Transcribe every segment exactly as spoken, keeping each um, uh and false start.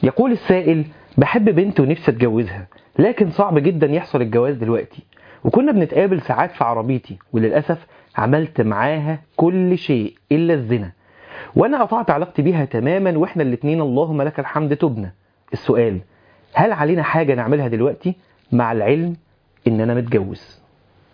يقول السائل: بحب بنت ونفسي اتجوزها، لكن صعب جدا يحصل الجواز دلوقتي، وكنا بنتقابل ساعات في عربيتي، وللأسف عملت معاها كل شيء إلا الزنا، وأنا قطعت علاقتي بيها تماما، وإحنا الاتنين اللهم لك الحمد تبنا. السؤال: هل علينا حاجة نعملها دلوقتي مع العلم إن أنا متجوز؟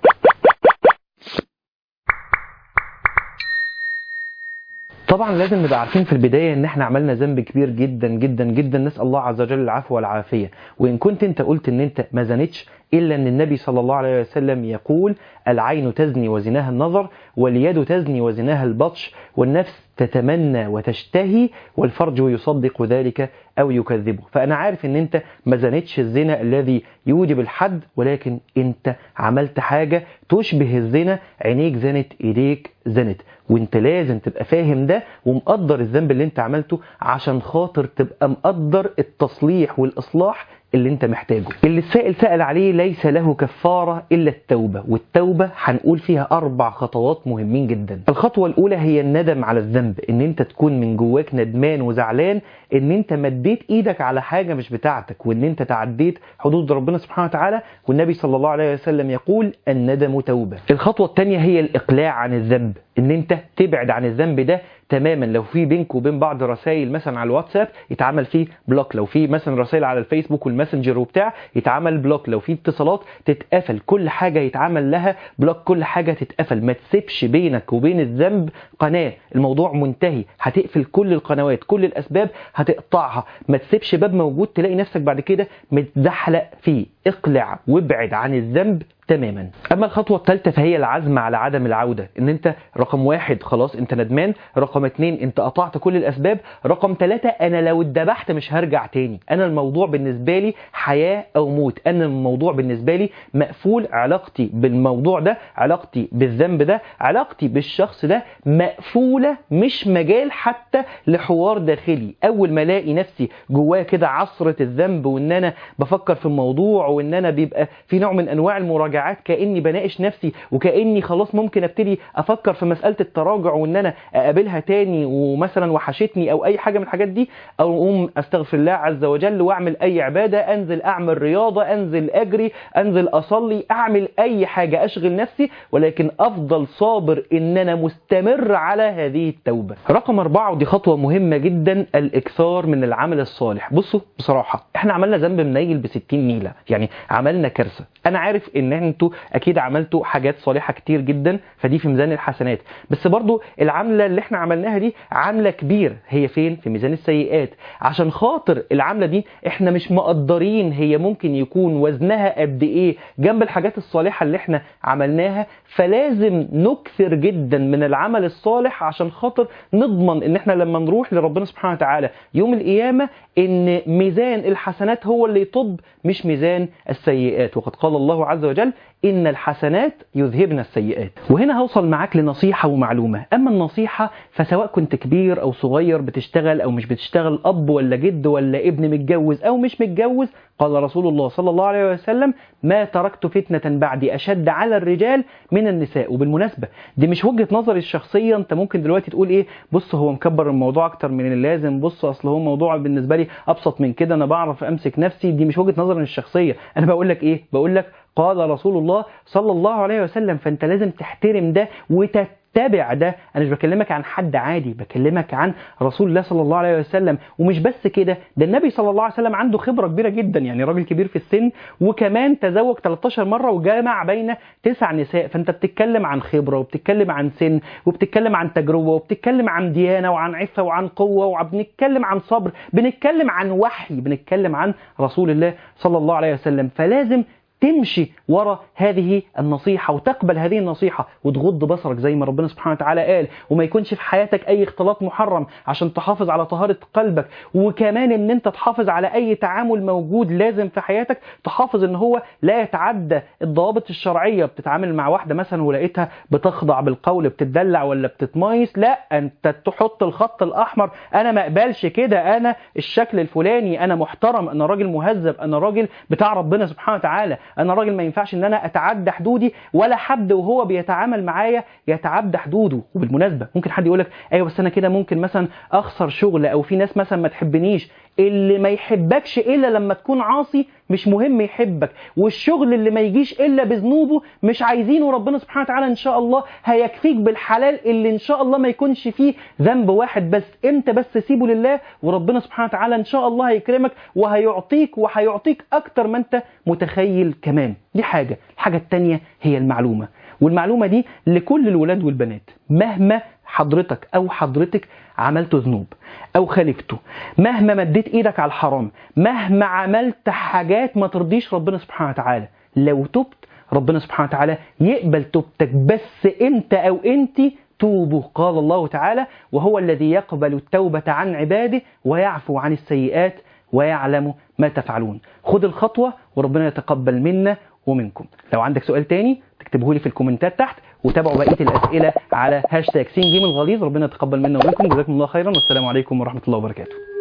طبعا لازم نبقى عارفين في البداية ان احنا عملنا ذنب كبير جدا جدا جدا، نسأل الله عز وجل العفو والعافية. وان كنت انت قلت ان انت ما زنتش، الا ان النبي صلى الله عليه وسلم يقول: العين تزني وزناها النظر، واليد تزني وزناها البطش، والنفس تتمنى وتشتهي، والفرج يصدق ذلك او يكذبه. فانا عارف ان انت ما زنتش الزنا الذي يوجب الحد، ولكن انت عملت حاجة تشبه الزنا، عينيك زنت، ايديك زنت، وانت لازم تبقى فاهم ده ومقدر الذنب اللي انت عملته، عشان خاطر تبقى مقدر التصليح والإصلاح اللي انت محتاجه. اللي السائل سأل عليه ليس له كفارة إلا التوبة، والتوبة هنقول فيها أربع خطوات مهمين جدا. الخطوة الأولى هي الندم على الذنب، ان انت تكون من جواك ندمان وزعلان ان انت مديت ايدك على حاجة مش بتاعتك، وان انت تعديت حدود ربنا سبحانه وتعالى، والنبي صلى الله عليه وسلم يقول: الندم توبة. الخطوة الثانية هي الإقلاع عن الذنب، ان انت تبعد عن الذنب ده تماما. لو في بينك وبين بعض رسائل مثلا على الواتساب يتعمل فيه بلوك، لو في مثلا رسائل على الفيسبوك والماسنجر وبتاع يتعمل بلوك، لو في اتصالات تتقفل، كل حاجة يتعمل لها بلوك، كل حاجة تتقفل. ما تسيبش بينك وبين الذنب قناة، الموضوع منتهي، هتقفل كل القنوات، كل الأسباب هتقطعها، ما تسيبش باب موجود تلاقي نفسك بعد كده متزحلق فيه. اقلع وابعد عن الذنب تماما. اما الخطوة الثالثة فهي العزم على عدم العودة، ان انت رقم واحد خلاص انت ندمان، رقم اتنين انت قطعت كل الاسباب، رقم ثلاثة انا لو اتذبحت مش هرجع تاني، انا الموضوع بالنسبة لي حياة او موت، انا الموضوع بالنسبة لي مقفول، علاقتي بالموضوع ده، علاقتي بالذنب ده، علاقتي بالشخص ده مقفولة، مش مجال حتى لحوار داخلي. اول ما الاقي نفسي جواه كده عصرة الذنب، وان انا بفكر في الموضوع، وان انا بيبقى في نوع من انواع المراجعة، كأني بناقش نفسي، وكأني خلاص ممكن ابتدي افكر في مسألة التراجع، وان انا اقابلها تاني ومثلا وحشتني او اي حاجة من الحاجات دي، او اقوم استغفر الله عز وجل واعمل اي عبادة، انزل اعمل رياضة، انزل اجري، انزل اصلي، اعمل اي حاجة اشغل نفسي، ولكن افضل صابر ان انا مستمر على هذه التوبة. رقم اربعة، ودي خطوة مهمة جدا، الاكثار من العمل الصالح. بصوا بصراحة احنا عملنا ذنب منيل بستين نيلة، يعني عملنا كارثة. انا عارف ان انتوا اكيد عملتوا حاجات صالحة كتير جدا، فدي في ميزان الحسنات، بس برضو العملة اللي احنا عملناها دي عملة كبير، هي فين؟ في ميزان السيئات. عشان خاطر العملة دي احنا مش مقدرين هي ممكن يكون وزنها قد ايه جنب الحاجات الصالحة اللي احنا عملناها، فلازم نكثر جدا من العمل الصالح عشان خاطر نضمن ان احنا لما نروح لربنا سبحانه وتعالى يوم القيامة ان ميزان الحسنات هو اللي يطب، مش ميزان السيئات. وقد قال الله عز وجل: إن الحسنات يذهبن السيئات. وهنا هوصل معاك لنصيحة ومعلومة. أما النصيحة فسواء كنت كبير أو صغير، بتشتغل أو مش بتشتغل، أب ولا جد ولا ابن، متجوز أو مش متجوز، قال رسول الله صلى الله عليه وسلم: ما تركت فتنة بعدي أشد على الرجال من النساء. وبالمناسبة دي مش وجهة نظري الشخصية، أنت ممكن دلوقتي تقول إيه، بص هو مكبر الموضوع أكتر من اللازم، بص أصل هو موضوع بالنسبة لي أبسط من كده، أنا بعرف أمسك نفسي. دي مش وجهة نظري الشخصية، أنا بقول لك إيه، بقول لك قال رسول الله صلى الله عليه وسلم، فأنت لازم تحترم ده وتتبع ده. أنا مش بكلمك عن حد عادي، بكلمك عن رسول الله صلى الله عليه وسلم. ومش بس كده، ده النبي صلى الله عليه وسلم عنده خبرة كبيرة جدا، يعني راجل كبير في السن، وكمان تزوج ثلاثة عشر مرة وجامع بين تسع نساء. فأنت بتتكلم عن خبرة، وبتتكلم عن سن، وبتتكلم عن تجربة، وبتتكلم عن ديانة وعن عفة وعن قوة، وبنتكلم عن صبر، بنتكلم عن وحي، بنتكلم عن رسول الله صلى الله عليه وسلم. فلازم تمشي ورا هذه النصيحة وتقبل هذه النصيحة، وتغض بصرك زي ما ربنا سبحانه وتعالى قال، وما يكونش في حياتك أي اختلاط محرم عشان تحافظ على طهارة قلبك. وكمان ان انت تحافظ على أي تعامل موجود لازم في حياتك، تحافظ ان هو لا يتعدى الضوابط الشرعية. بتتعامل مع واحدة مثلا ولقيتها بتخضع بالقول، بتدلع ولا بتتمايس، لا، انت تحط الخط الأحمر، انا ما اقبلش كده، انا الشكل الفلاني، انا محترم، انا راجل مهذب، انا راجل بتاع ربنا سبحانه وتعالى، انا راجل ما ينفعش ان انا اتعدى حدودي، ولا حد وهو بيتعامل معايا يتعدى حدوده. وبالمناسبه ممكن حد يقولك ايوه بس انا كده ممكن مثلا اخسر شغل، او في ناس مثلا ما تحبنيش. اللي ما يحبكش إلا لما تكون عاصي مش مهم يحبك، والشغل اللي ما يجيش إلا بذنوبه مش عايزينه، ربنا سبحانه وتعالى إن شاء الله هيكفيك بالحلال اللي إن شاء الله ما يكونش فيه ذنب واحد بس. أنت بس سيبه لله وربنا سبحانه وتعالى إن شاء الله هيكرمك وهيعطيك وهيعطيك أكتر ما أنت متخيل كمان. دي حاجة. الحاجة التانية هي المعلومة، والمعلومة دي لكل الولاد والبنات، مهما حضرتك أو حضرتك عملت ذنوب أو خالفته، مهما مديت إيدك على الحرام، مهما عملت حاجات ما ترضيش ربنا سبحانه وتعالى، لو تبت ربنا سبحانه وتعالى يقبل توبتك. بس أنت أو أنت توبوا. قال الله تعالى: وهو الذي يقبل التوبة عن عباده ويعفو عن السيئات ويعلم ما تفعلون. خد الخطوة وربنا يتقبل منا ومنكم. لو عندك سؤال تاني تكتبه لي في الكومنتات تحت، وتابعوا بقية الأسئلة على هاشتاج سين جيم الغليظ. ربنا يتقبل منا ومنكم، جزاكم الله خيرا، والسلام عليكم ورحمة الله وبركاته.